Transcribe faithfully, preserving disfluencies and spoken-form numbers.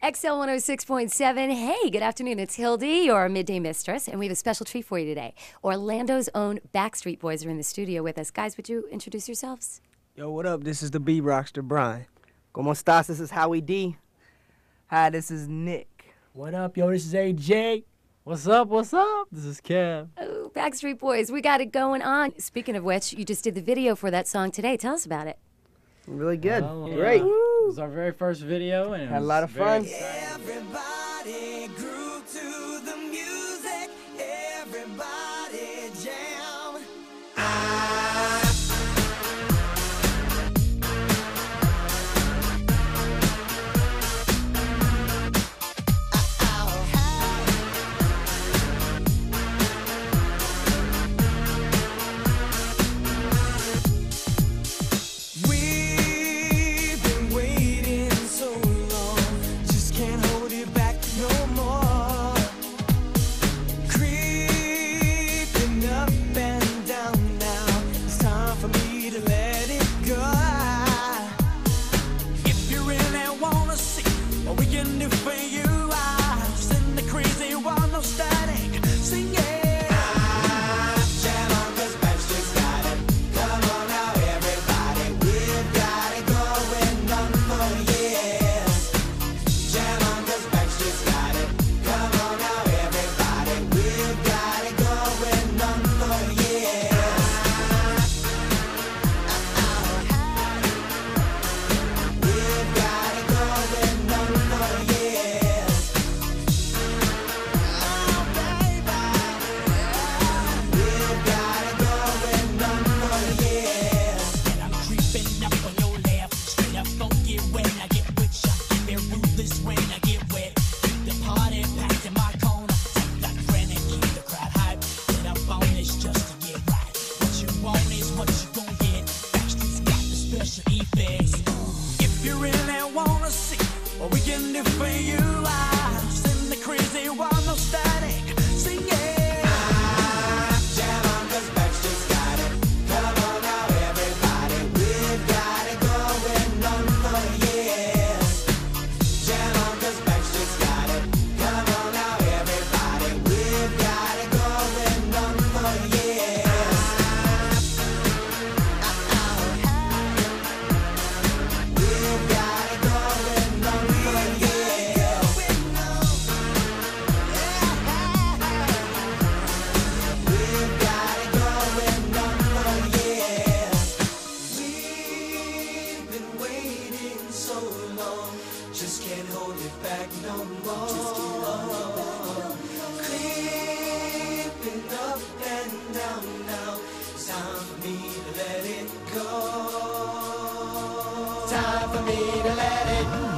X L one oh six point seven. Hey, good afternoon. It's Hildy, your midday mistress, and we have a special treat for you today. Orlando's own Backstreet Boys are in the studio with us. Guys, would you introduce yourselves? Yo, what up? This is the B-Rockster Brian. Como estas? This is Howie D. Hi, this is Nick. What up, yo? This is A J. What's up? What's up? This is Kev. Oh, Backstreet Boys, we got it going on. Speaking of which, you just did the video for that song today. Tell us about it. Really good. Well, yeah. Great. It was our very first video, and it Had a was lot of very fun. exciting. Everybody grew to the music. Everybody jam. We've been waiting so long, just can't hold it back no more. Creeping up and down now, it's time for me to let it go. If you really wanna see what we can do for you, I send the crazy one, no static, sing it. Jam on, 'cause Backstreet's got it. Come on now, everybody, we've got it going on for years. Jam on, 'cause Backstreet's got it. Come on now, everybody, we've got it going on for years. We've got it going on for years. Oh, baby. We've got it going on for years. And I'm creeping up on your left, straight up funky when I get with ya. Get ruthless when I get wet. Keep the party packed in my corner. Take that granite, keep the crowd hype. Get up on this just to get right. What you want is what you gon' get. Backstreet's got the special effects. If you really wanna see what we can do for you, I send the crazy one, no static, sing it. Jam on, 'cause Backstreet's got it. Come on now, everybody, we've got it going on for years. Jam on, 'cause Backstreet's got it. Come on now, everybody, we've got it going on for years. We've got it going on for years. We've got it going on for years. We've been waiting so long, just can't hold it back no more. Creeping up and down now, it's time for me to let it go. Time for me to let it go.